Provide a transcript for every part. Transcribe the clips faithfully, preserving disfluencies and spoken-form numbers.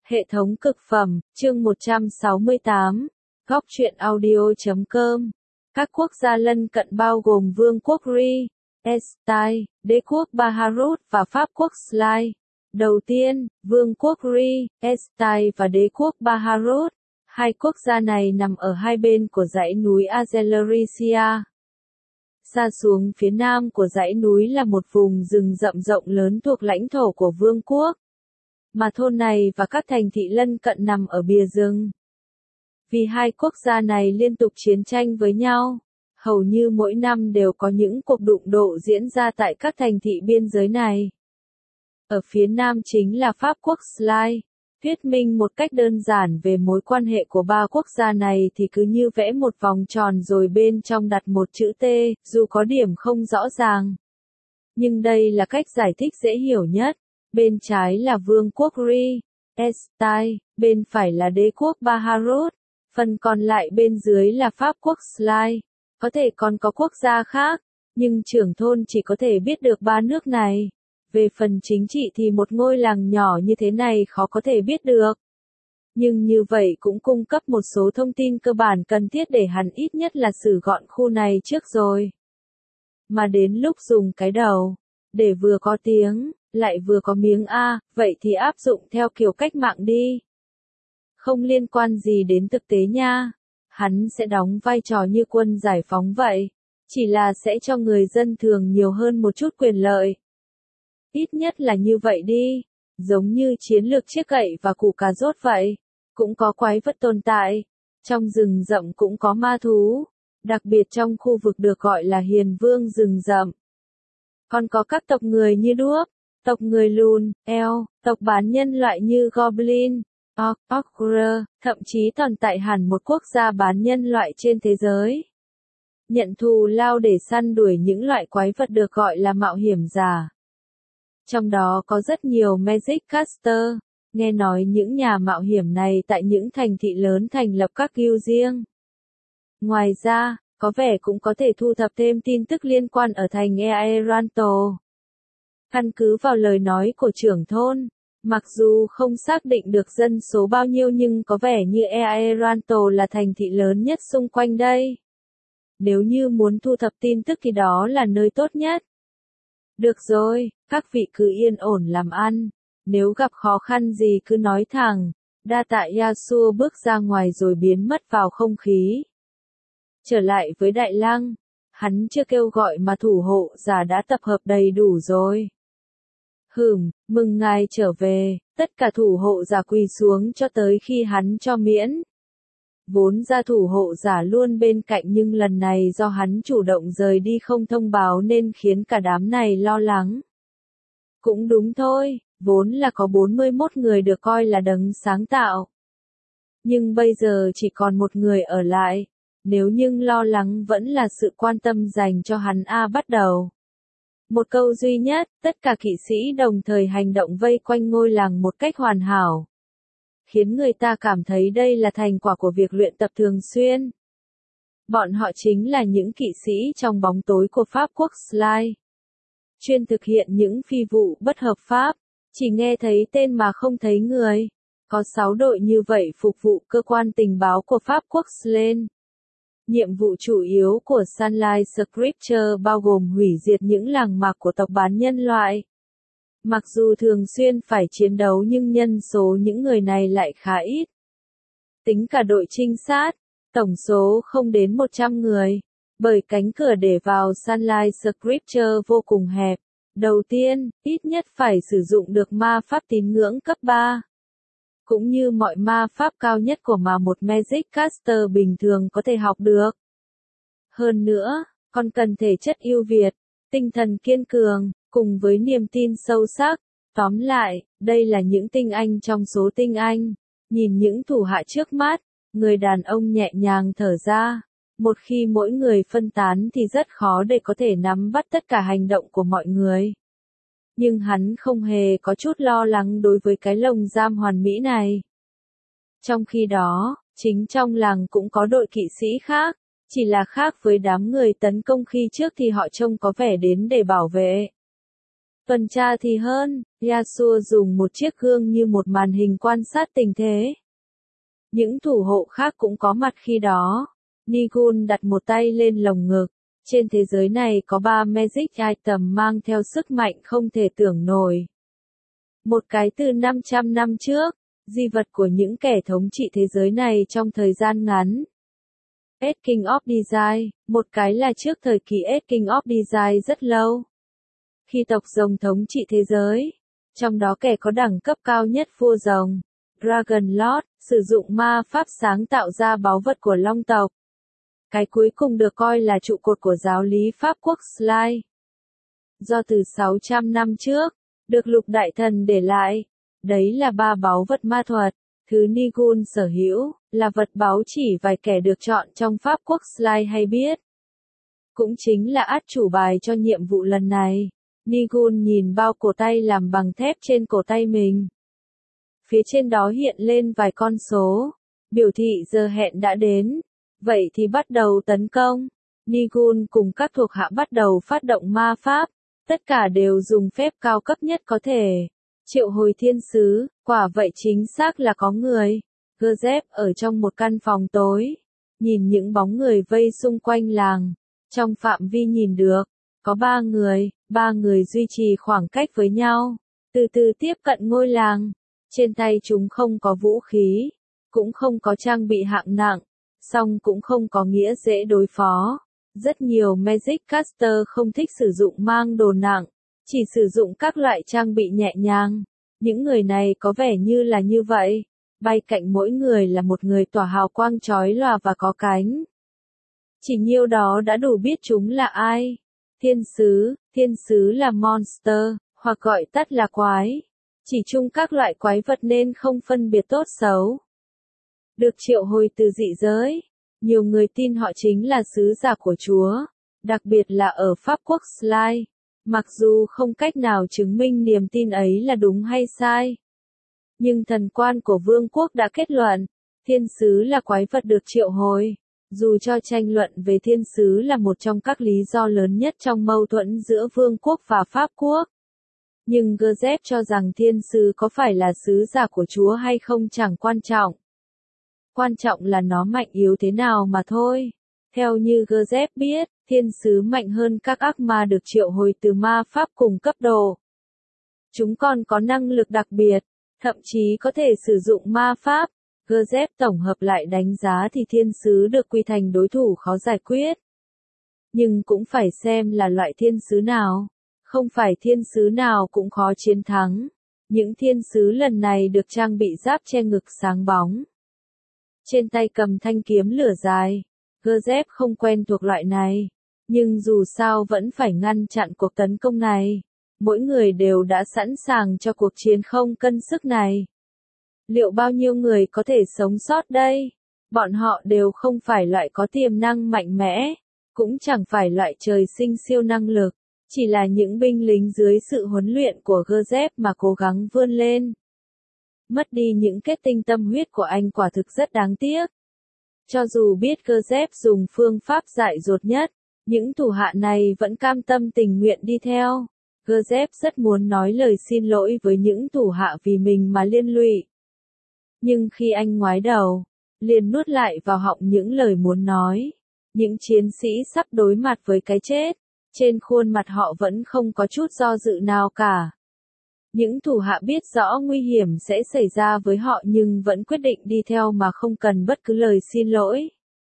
Hệ thống cực phẩm, chương một trăm sáu mươi tám, góc truyện audio chấm com. Các quốc gia lân cận bao gồm Vương quốc Ri, Estai, Đế quốc Baharut và Pháp quốc Sly. Đầu tiên, Vương quốc Ri, Estai và Đế quốc Baharut. Hai quốc gia này nằm ở hai bên của dãy núi Azelerisia. Xa xuống phía nam của dãy núi là một vùng rừng rậm rộng lớn thuộc lãnh thổ của vương quốc. Mà thôn này và các thành thị lân cận nằm ở bìa rừng. Vì hai quốc gia này liên tục chiến tranh với nhau, hầu như mỗi năm đều có những cuộc đụng độ diễn ra tại các thành thị biên giới này. Ở phía nam chính là Pháp quốc Sly. Thuyết minh một cách đơn giản về mối quan hệ của ba quốc gia này thì cứ như vẽ một vòng tròn rồi bên trong đặt một chữ T, dù có điểm không rõ ràng. Nhưng đây là cách giải thích dễ hiểu nhất. Bên trái là Vương quốc Ri, Estai, bên phải là Đế quốc Baharut, phần còn lại bên dưới là Pháp quốc Sly. Có thể còn có quốc gia khác, nhưng trưởng thôn chỉ có thể biết được ba nước này. Về phần chính trị thì một ngôi làng nhỏ như thế này khó có thể biết được. Nhưng như vậy cũng cung cấp một số thông tin cơ bản cần thiết để hắn ít nhất là xử gọn khu này trước rồi. Mà đến lúc dùng cái đầu, để vừa có tiếng, lại vừa có miếng A, vậy thì áp dụng theo kiểu cách mạng đi. Không liên quan gì đến thực tế nha. Hắn sẽ đóng vai trò như quân giải phóng vậy. Chỉ là sẽ cho người dân thường nhiều hơn một chút quyền lợi. Ít nhất là như vậy đi. Giống như chiến lược chiếc gậy và củ cà rốt vậy. Cũng có quái vật tồn tại. Trong rừng rậm cũng có ma thú. Đặc biệt trong khu vực được gọi là hiền vương rừng rậm. Còn có các tộc người như đuốc, tộc người lùn, eo, tộc bán nhân loại như Goblin, Orc, Ogre, thậm chí tồn tại hẳn một quốc gia bán nhân loại trên thế giới. Nhận thù lao để săn đuổi những loại quái vật được gọi là mạo hiểm giả. Trong đó có rất nhiều Magic Caster, nghe nói những nhà mạo hiểm này tại những thành thị lớn thành lập các guild riêng. Ngoài ra, có vẻ cũng có thể thu thập thêm tin tức liên quan ở thành Aeranto. Căn cứ vào lời nói của trưởng thôn, mặc dù không xác định được dân số bao nhiêu nhưng có vẻ như Aeranto là thành thị lớn nhất xung quanh đây. Nếu như muốn thu thập tin tức thì đó là nơi tốt nhất. Được rồi, các vị cứ yên ổn làm ăn. Nếu gặp khó khăn gì cứ nói thẳng. Đa tạ Yasuo bước ra ngoài rồi biến mất vào không khí. Trở lại với Đại Lăng, hắn chưa kêu gọi mà thủ hộ giả đã tập hợp đầy đủ rồi. Hửm, mừng ngài trở về, tất cả thủ hộ giả quỳ xuống cho tới khi hắn cho miễn. Vốn ra thủ hộ giả luôn bên cạnh nhưng lần này do hắn chủ động rời đi không thông báo nên khiến cả đám này lo lắng. Cũng đúng thôi, vốn là có bốn mươi mốt người được coi là đấng sáng tạo. Nhưng bây giờ chỉ còn một người ở lại. Nếu nhưng lo lắng vẫn là sự quan tâm dành cho hắn A bắt đầu. Một câu duy nhất, tất cả kỵ sĩ đồng thời hành động vây quanh ngôi làng một cách hoàn hảo. Khiến người ta cảm thấy đây là thành quả của việc luyện tập thường xuyên. Bọn họ chính là những kỵ sĩ trong bóng tối của Pháp quốc Sly. Chuyên thực hiện những phi vụ bất hợp pháp, chỉ nghe thấy tên mà không thấy người. Có sáu đội như vậy phục vụ cơ quan tình báo của Pháp quốc Slen. Nhiệm vụ chủ yếu của Sunlight Scripture bao gồm hủy diệt những làng mạc của tộc bán nhân loại. Mặc dù thường xuyên phải chiến đấu nhưng nhân số những người này lại khá ít. Tính cả đội trinh sát, tổng số không đến một trăm người. Bởi cánh cửa để vào Sunlight Scripture vô cùng hẹp. Đầu tiên, ít nhất phải sử dụng được ma pháp tín ngưỡng cấp ba. Cũng như mọi ma pháp cao nhất của mà một Magic Caster bình thường có thể học được. Hơn nữa, còn cần thể chất ưu việt, tinh thần kiên cường, cùng với niềm tin sâu sắc. Tóm lại, đây là những tinh anh trong số tinh anh. Nhìn những thủ hạ trước mắt, người đàn ông nhẹ nhàng thở ra. Một khi mỗi người phân tán thì rất khó để có thể nắm bắt tất cả hành động của mọi người. Nhưng hắn không hề có chút lo lắng đối với cái lồng giam hoàn mỹ này. Trong khi đó, chính trong làng cũng có đội kỵ sĩ khác, chỉ là khác với đám người tấn công khi trước thì họ trông có vẻ đến để bảo vệ. Tuần tra thì hơn, Yasuo dùng một chiếc gương như một màn hình quan sát tình thế. Những thủ hộ khác cũng có mặt khi đó. Nigun đặt một tay lên lồng ngực. Trên thế giới này có ba magic item mang theo sức mạnh không thể tưởng nổi. Một cái từ năm trăm năm trước, di vật của những kẻ thống trị thế giới này trong thời gian ngắn. Eight King of Design, một cái là trước thời kỳ Eight King of Design rất lâu. Khi tộc rồng thống trị thế giới, trong đó kẻ có đẳng cấp cao nhất vua rồng, Dragon Lord, sử dụng ma pháp sáng tạo ra báu vật của long tộc. Cái cuối cùng được coi là trụ cột của giáo lý Pháp quốc Sly. Do từ sáu trăm năm trước, được lục đại thần để lại. Đấy là ba báu vật ma thuật. Thứ Nigun sở hữu, là vật báu chỉ vài kẻ được chọn trong Pháp quốc Sly hay biết. Cũng chính là át chủ bài cho nhiệm vụ lần này. Nigun nhìn bao cổ tay làm bằng thép trên cổ tay mình. Phía trên đó hiện lên vài con số, biểu thị giờ hẹn đã đến. Vậy thì bắt đầu tấn công. Nigun cùng các thuộc hạ bắt đầu phát động ma pháp. Tất cả đều dùng phép cao cấp nhất có thể. Triệu hồi thiên sứ, quả vậy chính xác là có người. Gazep ở trong một căn phòng tối. Nhìn những bóng người vây xung quanh làng. Trong phạm vi nhìn được, có ba người, ba người duy trì khoảng cách với nhau. Từ từ tiếp cận ngôi làng. Trên tay chúng không có vũ khí. Cũng không có trang bị hạng nặng. Song cũng không có nghĩa dễ đối phó. Rất nhiều Magic Caster không thích sử dụng mang đồ nặng, chỉ sử dụng các loại trang bị nhẹ nhàng. Những người này có vẻ như là như vậy. Bay cạnh mỗi người là một người tỏa hào quang chói lòa và có cánh. Chỉ nhiêu đó đã đủ biết chúng là ai. Thiên sứ, thiên sứ là monster, hoặc gọi tắt là quái. Chỉ chung các loại quái vật nên không phân biệt tốt xấu. Được triệu hồi từ dị giới. Nhiều người tin họ chính là sứ giả của Chúa, đặc biệt là ở Pháp quốc Sly. Mặc dù không cách nào chứng minh niềm tin ấy là đúng hay sai. Nhưng thần quan của vương quốc đã kết luận, thiên sứ là quái vật được triệu hồi. Dù cho tranh luận về thiên sứ là một trong các lý do lớn nhất trong mâu thuẫn giữa vương quốc và Pháp quốc. Nhưng Gazep cho rằng thiên sứ có phải là sứ giả của Chúa hay không chẳng quan trọng. Quan trọng là nó mạnh yếu thế nào mà thôi. Theo như Gazep biết, thiên sứ mạnh hơn các ác ma được triệu hồi từ ma pháp cùng cấp độ. Chúng còn có năng lực đặc biệt, thậm chí có thể sử dụng ma pháp. Gazep tổng hợp lại đánh giá thì thiên sứ được quy thành đối thủ khó giải quyết. Nhưng cũng phải xem là loại thiên sứ nào. Không phải thiên sứ nào cũng khó chiến thắng. Những thiên sứ lần này được trang bị giáp che ngực sáng bóng. Trên tay cầm thanh kiếm lửa dài. Gazep không quen thuộc loại này. Nhưng dù sao vẫn phải ngăn chặn cuộc tấn công này. Mỗi người đều đã sẵn sàng cho cuộc chiến không cân sức này. Liệu bao nhiêu người có thể sống sót đây? Bọn họ đều không phải loại có tiềm năng mạnh mẽ. Cũng chẳng phải loại trời sinh siêu năng lực. Chỉ là những binh lính dưới sự huấn luyện của Gazep mà cố gắng vươn lên. Mất đi những kết tinh tâm huyết của anh quả thực rất đáng tiếc. Cho dù biết Gazep dùng phương pháp dại dột nhất, những thủ hạ này vẫn cam tâm tình nguyện đi theo. Gazep rất muốn nói lời xin lỗi với những thủ hạ vì mình mà liên lụy. Nhưng khi anh ngoái đầu, liền nuốt lại vào họng những lời muốn nói. Những chiến sĩ sắp đối mặt với cái chết, trên khuôn mặt họ vẫn không có chút do dự nào cả. Những thủ hạ biết rõ nguy hiểm sẽ xảy ra với họ nhưng vẫn quyết định đi theo mà không cần bất cứ lời xin lỗi.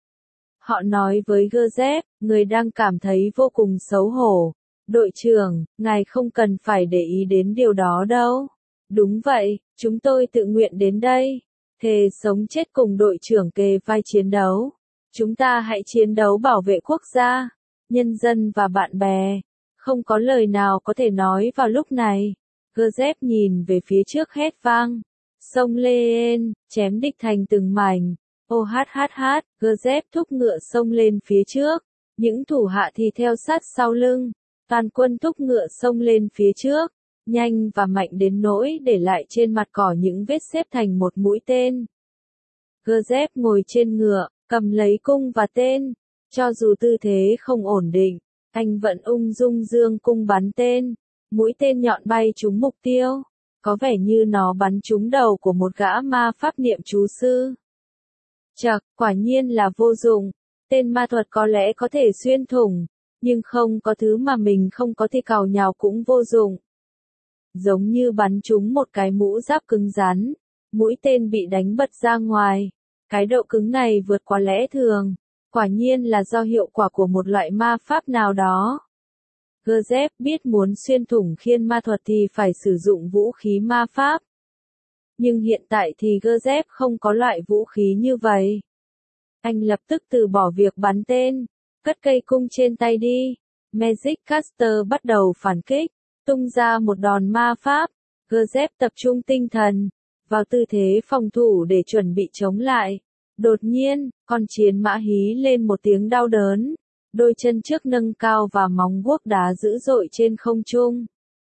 Họ nói với Gazep, người đang cảm thấy vô cùng xấu hổ. Đội trưởng, ngài không cần phải để ý đến điều đó đâu. Đúng vậy, chúng tôi tự nguyện đến đây. Thề sống chết cùng đội trưởng kề vai chiến đấu. Chúng ta hãy chiến đấu bảo vệ quốc gia, nhân dân và bạn bè. Không có lời nào có thể nói vào lúc này. Gazep nhìn về phía trước hét vang. Xông lên, chém địch thành từng mảnh. Ô hát hát hát, Gazep thúc ngựa xông lên phía trước. Những thủ hạ thì theo sát sau lưng. Toàn quân thúc ngựa xông lên phía trước. Nhanh và mạnh đến nỗi để lại trên mặt cỏ những vết xếp thành một mũi tên. Gazep ngồi trên ngựa, cầm lấy cung và tên. Cho dù tư thế không ổn định, anh vẫn ung dung dương cung bắn tên. Mũi tên nhọn bay trúng mục tiêu, có vẻ như nó bắn trúng đầu của một gã ma pháp niệm chú sư. Chậc, quả nhiên là vô dụng, tên ma thuật có lẽ có thể xuyên thủng, nhưng không có thứ mà mình không có thì cào nhào cũng vô dụng. Giống như bắn trúng một cái mũ giáp cứng rắn, mũi tên bị đánh bật ra ngoài. Cái độ cứng này vượt quá lẽ thường, quả nhiên là do hiệu quả của một loại ma pháp nào đó. Gazep biết muốn xuyên thủng khiên ma thuật thì phải sử dụng vũ khí ma pháp. Nhưng hiện tại thì Gazep không có loại vũ khí như vậy. Anh lập tức từ bỏ việc bắn tên, cất cây cung trên tay đi. Magic Caster bắt đầu phản kích, tung ra một đòn ma pháp. Gazep tập trung tinh thần, vào tư thế phòng thủ để chuẩn bị chống lại. Đột nhiên, con chiến mã hí lên một tiếng đau đớn. Đôi chân trước nâng cao và móng guốc đá dữ dội trên không trung.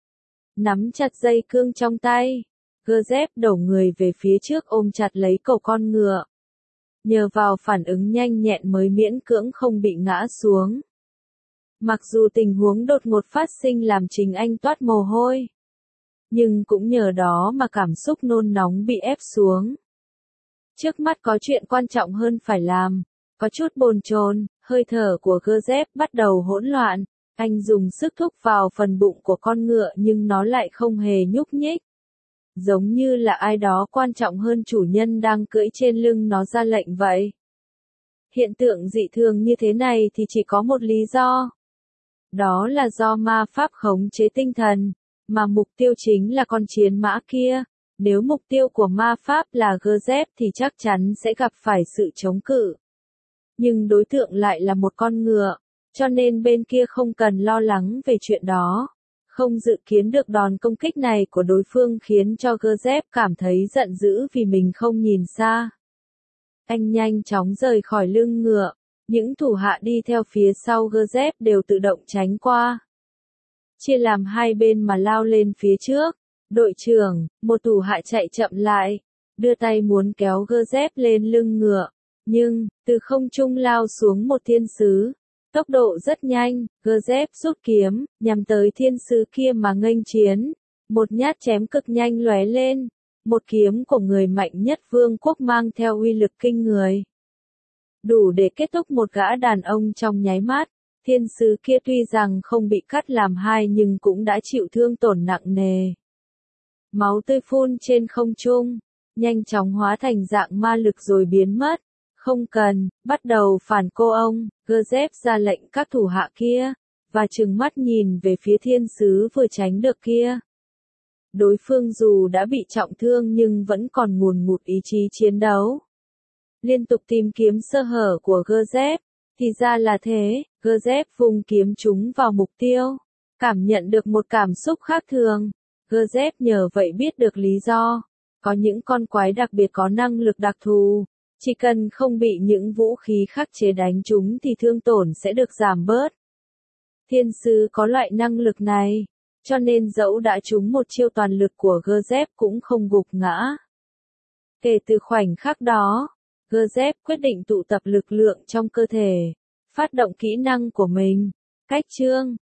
Nắm chặt dây cương trong tay, Gazep đổ người về phía trước ôm chặt lấy cổ con ngựa. Nhờ vào phản ứng nhanh nhẹn mới miễn cưỡng không bị ngã xuống. Mặc dù tình huống đột ngột phát sinh làm chính anh toát mồ hôi, nhưng cũng nhờ đó mà cảm xúc nôn nóng bị ép xuống. Trước mắt có chuyện quan trọng hơn phải làm, có chút bồn chồn, hơi thở của Gazep bắt đầu hỗn loạn, anh dùng sức thúc vào phần bụng của con ngựa nhưng nó lại không hề nhúc nhích. Giống như là ai đó quan trọng hơn chủ nhân đang cưỡi trên lưng nó ra lệnh vậy. Hiện tượng dị thường như thế này thì chỉ có một lý do. Đó là do ma pháp khống chế tinh thần, mà mục tiêu chính là con chiến mã kia. Nếu mục tiêu của ma pháp là Gazep thì chắc chắn sẽ gặp phải sự chống cự. Nhưng đối tượng lại là một con ngựa, cho nên bên kia không cần lo lắng về chuyện đó. Không dự kiến được đòn công kích này của đối phương khiến cho Gazep cảm thấy giận dữ vì mình không nhìn xa. Anh nhanh chóng rời khỏi lưng ngựa, những thủ hạ đi theo phía sau Gazep đều tự động tránh qua. Chia làm hai bên mà lao lên phía trước. Đội trưởng, một thủ hạ chạy chậm lại, đưa tay muốn kéo Gazep lên lưng ngựa, nhưng, từ không trung lao xuống một thiên sứ. Tốc độ rất nhanh, Gazep rút kiếm, nhằm tới thiên sứ kia mà nghênh chiến. Một nhát chém cực nhanh lóe lên, một kiếm của người mạnh nhất vương quốc mang theo uy lực kinh người. Đủ để kết thúc một gã đàn ông trong nháy mắt. Thiên sứ kia tuy rằng không bị cắt làm hai nhưng cũng đã chịu thương tổn nặng nề. Máu tươi phun trên không trung, nhanh chóng hóa thành dạng ma lực rồi biến mất. Không cần, bắt đầu phản cô ông, Gazep ra lệnh các thủ hạ kia, và trừng mắt nhìn về phía thiên sứ vừa tránh được kia. Đối phương dù đã bị trọng thương nhưng vẫn còn ngùn ngụt ý chí chiến đấu. Liên tục tìm kiếm sơ hở của Gazep, thì ra là thế, Gazep vung kiếm trúng vào mục tiêu, cảm nhận được một cảm xúc khác thường. Gazep nhờ vậy biết được lý do, có những con quái đặc biệt có năng lực đặc thù, chỉ cần không bị những vũ khí khắc chế đánh chúng thì thương tổn sẽ được giảm bớt. Thiên sứ có loại năng lực này, cho nên dẫu đã trúng một chiêu toàn lực của Gazep cũng không gục ngã. Kể từ khoảnh khắc đó, Gazep quyết định tụ tập lực lượng trong cơ thể, phát động kỹ năng của mình. Cách chương